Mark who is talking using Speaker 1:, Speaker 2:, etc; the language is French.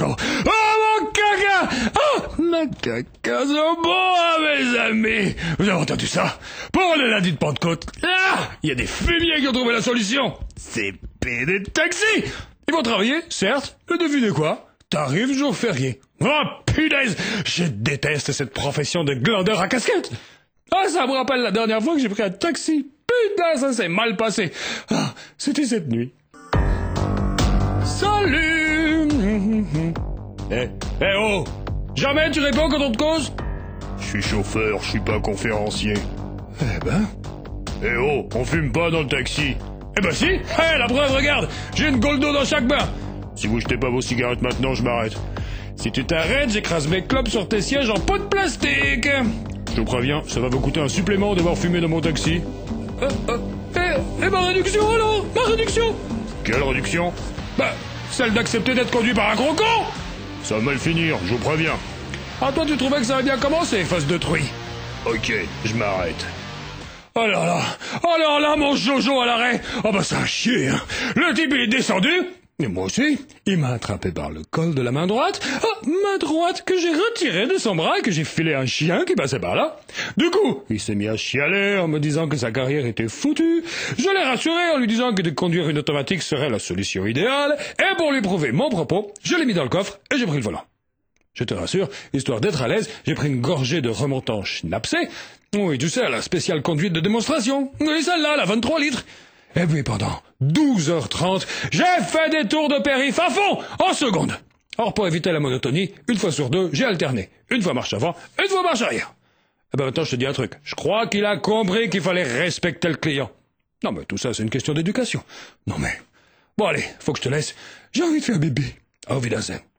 Speaker 1: Jojo. Oh, mon caca! Oh, le caca, c'est bon, mes amis. Vous avez entendu ça? Pour le lundi de Pentecôte, là, il y a des fumiers qui ont trouvé la solution. C'est des taxis. Ils vont travailler, certes, mais devinez quoi? Tarif jour férié. Oh, punaise! Je déteste cette profession de glandeur à casquette. Ah, ça me rappelle la dernière fois que j'ai pris un taxi. Putain, ça s'est mal passé. Ah, c'était cette nuit. Salut! Oh! Jamais tu réponds quand on te cause?
Speaker 2: Je suis chauffeur, je suis pas conférencier.
Speaker 1: Eh ben...
Speaker 2: Oh, on fume pas dans le taxi.
Speaker 1: Eh ben si! La preuve, regarde! J'ai une Goldo dans chaque bain!
Speaker 2: Si vous jetez pas vos cigarettes maintenant, je m'arrête.
Speaker 1: Si tu t'arrêtes, j'écrase mes clopes sur tes sièges en pot de plastique!
Speaker 2: Je vous préviens, ça va vous coûter un supplément devoir fumer dans mon taxi.
Speaker 1: Et ma réduction alors? Ma réduction?
Speaker 2: Quelle réduction?
Speaker 1: Bah, celle d'accepter d'être conduit par un gros con!
Speaker 2: Ça va mal finir, je vous préviens.
Speaker 1: Ah, toi, tu trouvais que ça avait bien commencé, face de truie?
Speaker 2: Ok, je m'arrête.
Speaker 1: Oh là là, mon Jojo à l'arrêt! Oh bah ça a chier, hein! Le type il est descendu, et moi aussi, il m'a attrapé par le col de la main droite, main droite que j'ai retirée de son bras et que j'ai filé à un chien qui passait par là. Du coup, il s'est mis à chialer en me disant que sa carrière était foutue. Je l'ai rassuré en lui disant que de conduire une automatique serait la solution idéale, et pour lui prouver mon propos, je l'ai mis dans le coffre et j'ai pris le volant. Je te rassure, histoire d'être à l'aise, j'ai pris une gorgée de remontant schnapsé. Oui, tu sais, la spéciale conduite de démonstration. Oui, celle-là, la 23 litres. Et puis pendant 12h30, j'ai fait des tours de périph' à fond, en seconde. Or, pour éviter la monotonie, une fois sur deux, j'ai alterné. Une fois marche avant, une fois marche arrière. Eh ben maintenant, je te dis un truc. Je crois qu'il a compris qu'il fallait respecter le client. Non, mais tout ça, c'est une question d'éducation. Non, mais... Bon, allez, faut que je te laisse. J'ai envie de faire bébé. Auf Wiedersehen.